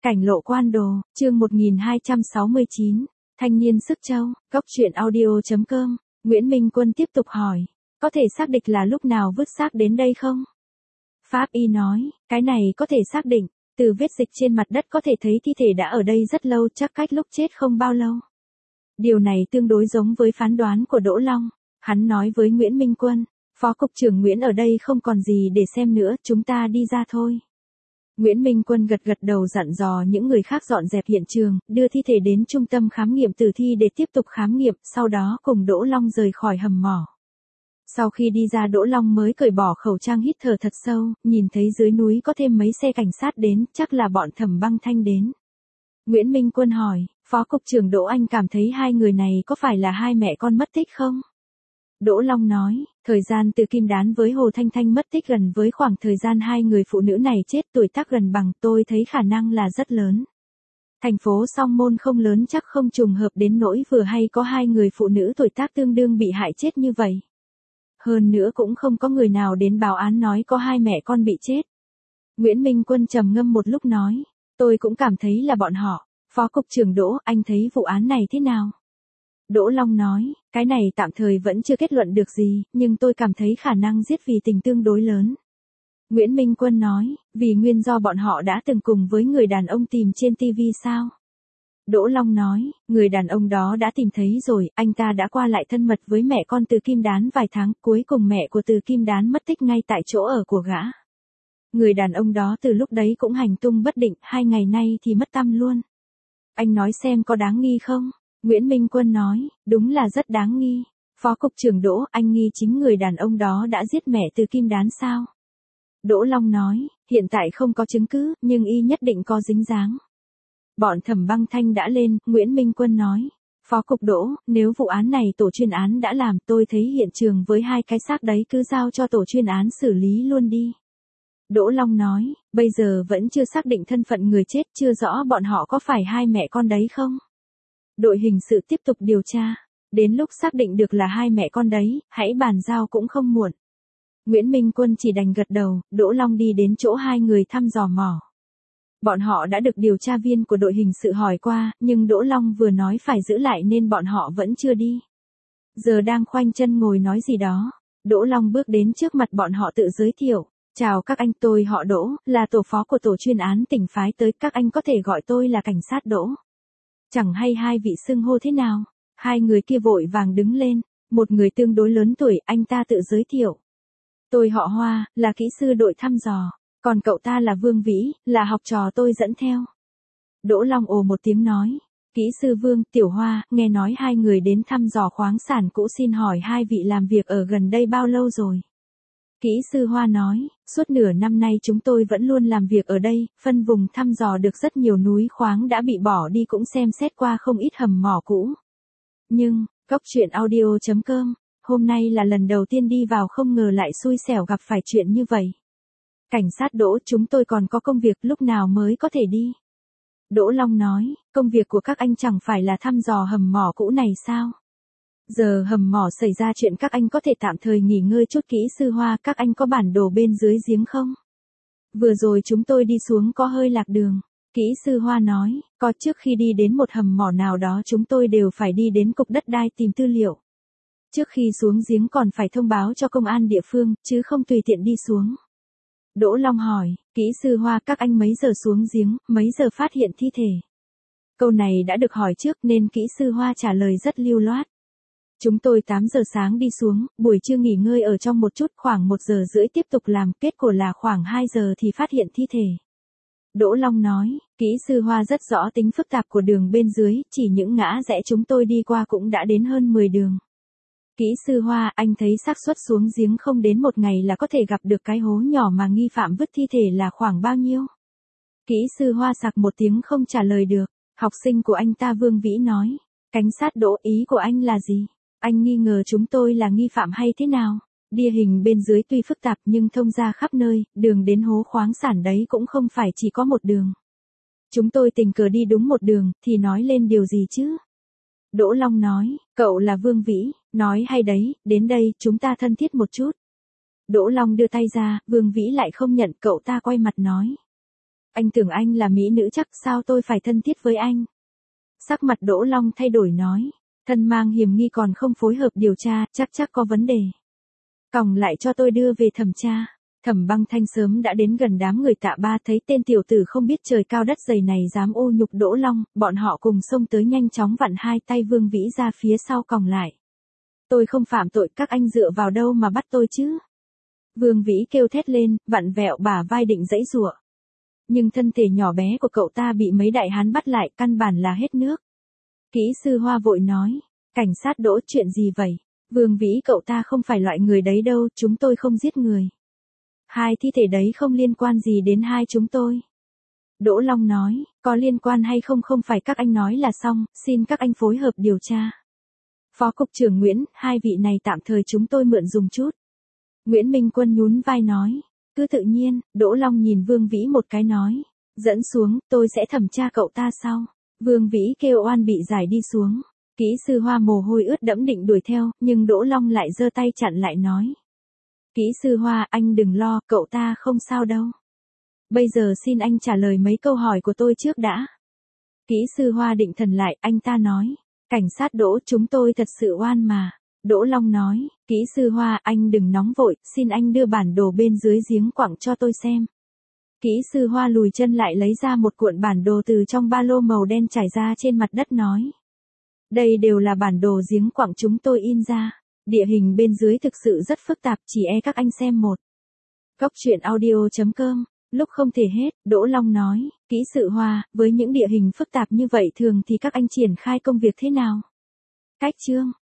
Cảnh lộ quan đồ, chương 1269, thanh niên sức châu, góc truyện audio.com, Nguyễn Minh Quân tiếp tục hỏi, có thể xác định là lúc nào vứt xác đến đây không? Pháp y nói, cái này có thể xác định, từ vết dịch trên mặt đất có thể thấy thi thể đã ở đây rất lâu, chắc cách lúc chết không bao lâu. Điều này tương đối giống với phán đoán của Đỗ Long, hắn nói với Nguyễn Minh Quân, Phó Cục trưởng Nguyễn ở đây không còn gì để xem nữa, chúng ta đi ra thôi. Nguyễn Minh Quân gật gật đầu dặn dò những người khác dọn dẹp hiện trường, đưa thi thể đến trung tâm khám nghiệm tử thi để tiếp tục khám nghiệm, sau đó cùng Đỗ Long rời khỏi hầm mỏ. Sau khi đi ra Đỗ Long mới cởi bỏ khẩu trang hít thở thật sâu, nhìn thấy dưới núi có thêm mấy xe cảnh sát đến, chắc là bọn Thẩm Băng Thanh đến. Nguyễn Minh Quân hỏi, Phó Cục trưởng Đỗ anh cảm thấy hai người này có phải là hai mẹ con mất tích không? Đỗ Long nói, thời gian từ Kim Đán với Hồ Thanh Thanh mất tích gần với khoảng thời gian hai người phụ nữ này chết, tuổi tác gần bằng, tôi thấy khả năng là rất lớn. Thành phố Song Môn không lớn, chắc không trùng hợp đến nỗi vừa hay có hai người phụ nữ tuổi tác tương đương bị hại chết như vậy. Hơn nữa cũng không có người nào đến báo án nói có hai mẹ con bị chết. Nguyễn Minh Quân trầm ngâm một lúc nói, tôi cũng cảm thấy là bọn họ. Phó Cục trưởng Đỗ, anh thấy vụ án này thế nào? Đỗ Long nói, cái này tạm thời vẫn chưa kết luận được gì, nhưng tôi cảm thấy khả năng giết vì tình tương đối lớn. Nguyễn Minh Quân nói, vì nguyên do bọn họ đã từng cùng với người đàn ông tìm trên TV sao? Đỗ Long nói, người đàn ông đó đã tìm thấy rồi, anh ta đã qua lại thân mật với mẹ con Từ Kim Đán vài tháng, cuối cùng mẹ của Từ Kim Đán mất tích ngay tại chỗ ở của gã. Người đàn ông đó từ lúc đấy cũng hành tung bất định, 2 ngày nay thì mất tăm luôn. Anh nói xem có đáng nghi không? Nguyễn Minh Quân nói, đúng là rất đáng nghi. Phó Cục trưởng Đỗ, anh nghi chính người đàn ông đó đã giết mẹ Từ Kim Đán sao? Đỗ Long nói, hiện tại không có chứng cứ, nhưng y nhất định có dính dáng. Bọn Thẩm Băng Thanh đã lên, Nguyễn Minh Quân nói, Phó Cục Đỗ, nếu vụ án này tổ chuyên án đã làm, tôi thấy hiện trường với hai cái xác đấy cứ giao cho tổ chuyên án xử lý luôn đi. Đỗ Long nói, bây giờ vẫn chưa xác định thân phận người chết, chưa rõ bọn họ có phải hai mẹ con đấy không? Đội hình sự tiếp tục điều tra. Đến lúc xác định được là hai mẹ con đấy, hãy bàn giao cũng không muộn. Nguyễn Minh Quân chỉ đành gật đầu, Đỗ Long đi đến chỗ hai người thăm dò mỏ. Bọn họ đã được điều tra viên của đội hình sự hỏi qua, nhưng Đỗ Long vừa nói phải giữ lại nên bọn họ vẫn chưa đi. Giờ đang khoanh chân ngồi nói gì đó. Đỗ Long bước đến trước mặt bọn họ tự giới thiệu. Chào các anh, tôi họ Đỗ, là tổ phó của tổ chuyên án tỉnh phái tới, các anh có thể gọi tôi là cảnh sát Đỗ. Chẳng hay hai vị xưng hô thế nào? Hai người kia vội vàng đứng lên, một người tương đối lớn tuổi, anh ta tự giới thiệu. Tôi họ Hoa, là kỹ sư đội thăm dò, còn cậu ta là Vương Vĩ, là học trò tôi dẫn theo. Đỗ Long ồ một tiếng nói, kỹ sư Vương, Tiểu Hoa, nghe nói hai người đến thăm dò khoáng sản cũ, xin hỏi hai vị làm việc ở gần đây bao lâu rồi? Kỹ sư Hoa nói, suốt nửa năm nay chúng tôi vẫn luôn làm việc ở đây, phân vùng thăm dò được rất nhiều núi khoáng đã bị bỏ đi, cũng xem xét qua không ít hầm mỏ cũ. Nhưng, góc truyện audio.com, hôm nay là lần đầu tiên đi vào, không ngờ lại xui xẻo gặp phải chuyện như vậy. Cảnh sát Đỗ, chúng tôi còn có công việc, lúc nào mới có thể đi? Đỗ Long nói, công việc của các anh chẳng phải là thăm dò hầm mỏ cũ này sao? Giờ hầm mỏ xảy ra chuyện, các anh có thể tạm thời nghỉ ngơi chút. Kỹ sư Hoa, các anh có bản đồ bên dưới giếng không? Vừa rồi chúng tôi đi xuống có hơi lạc đường. Kỹ sư Hoa nói, có, trước khi đi đến một hầm mỏ nào đó chúng tôi đều phải đi đến cục đất đai tìm tư liệu. Trước khi xuống giếng còn phải thông báo cho công an địa phương, chứ không tùy tiện đi xuống. Đỗ Long hỏi, kỹ sư Hoa, các anh mấy giờ xuống giếng, mấy giờ phát hiện thi thể? Câu này đã được hỏi trước nên kỹ sư Hoa trả lời rất lưu loát. Chúng tôi 8 giờ sáng đi xuống, buổi trưa nghỉ ngơi ở trong một chút, khoảng 1 giờ rưỡi tiếp tục làm, kết quả là khoảng 2 giờ thì phát hiện thi thể. Đỗ Long nói, kỹ sư Hoa rất rõ tính phức tạp của đường bên dưới, chỉ những ngã rẽ chúng tôi đi qua cũng đã đến hơn 10 đường. Kỹ sư Hoa, anh thấy xác suất xuống giếng không đến 1 ngày là có thể gặp được cái hố nhỏ mà nghi phạm vứt thi thể là khoảng bao nhiêu? Kỹ sư Hoa sặc một tiếng không trả lời được. Học sinh của anh ta Vương Vĩ nói, cảnh sát Đỗ, ý của anh là gì? Anh nghi ngờ chúng tôi là nghi phạm hay thế nào? Địa hình bên dưới tuy phức tạp nhưng thông ra khắp nơi, đường đến hố khoáng sản đấy cũng không phải chỉ có một đường. Chúng tôi tình cờ đi đúng một đường, thì nói lên điều gì chứ? Đỗ Long nói, cậu là Vương Vĩ, nói hay đấy, đến đây, chúng ta thân thiết một chút. Đỗ Long đưa tay ra, Vương Vĩ lại không nhận, cậu ta quay mặt nói. Anh tưởng anh là mỹ nữ chắc sao tôi phải thân thiết với anh. Sắc mặt Đỗ Long thay đổi nói. Thân mang hiểm nghi còn không phối hợp điều tra, chắc có vấn đề. Còng lại cho tôi đưa về thẩm tra. Thẩm Băng Thanh sớm đã đến gần đám người Tạ Ba, thấy tên tiểu tử không biết trời cao đất dày này dám ô nhục Đỗ Long, bọn họ cùng xông tới nhanh chóng vặn hai tay Vương Vĩ ra phía sau còng lại. Tôi không phạm tội, các anh dựa vào đâu mà bắt tôi chứ? Vương Vĩ kêu thét lên, vặn vẹo bả vai định giãy giụa. Nhưng thân thể nhỏ bé của cậu ta bị mấy đại hán bắt lại, căn bản là hết nước. Kỹ sư Hoa vội nói, cảnh sát Đỗ, chuyện gì vậy? Vương Vĩ, cậu ta không phải loại người đấy đâu, chúng tôi không giết người. Hai thi thể đấy không liên quan gì đến hai chúng tôi. Đỗ Long nói, có liên quan hay không không phải các anh nói là xong, xin các anh phối hợp điều tra. Phó Cục trưởng Nguyễn, hai vị này tạm thời chúng tôi mượn dùng chút. Nguyễn Minh Quân nhún vai nói, cứ tự nhiên. Đỗ Long nhìn Vương Vĩ một cái nói, dẫn xuống, tôi sẽ thẩm tra cậu ta sau. Vương Vĩ kêu oan bị giải đi xuống. Kỹ sư Hoa mồ hôi ướt đẫm định đuổi theo, nhưng Đỗ Long lại giơ tay chặn lại nói. Kỹ sư Hoa, anh đừng lo, cậu ta không sao đâu. Bây giờ xin anh trả lời mấy câu hỏi của tôi trước đã. Kỹ sư Hoa định thần lại, anh ta nói. Cảnh sát Đỗ, chúng tôi thật sự oan mà. Đỗ Long nói, kỹ sư Hoa, anh đừng nóng vội, xin anh đưa bản đồ bên dưới giếng quặng cho tôi xem. Kỹ sư Hoa lùi chân lại lấy ra một cuộn bản đồ từ trong ba lô màu đen trải ra trên mặt đất nói. Đây đều là bản đồ giếng quặng chúng tôi in ra. Địa hình bên dưới thực sự rất phức tạp, chỉ các anh xem một. Góc truyện audio.com, lúc không thể hết, Đỗ Long nói, kỹ sư Hoa, với những địa hình phức tạp như vậy thường thì các anh triển khai công việc thế nào? Cách chương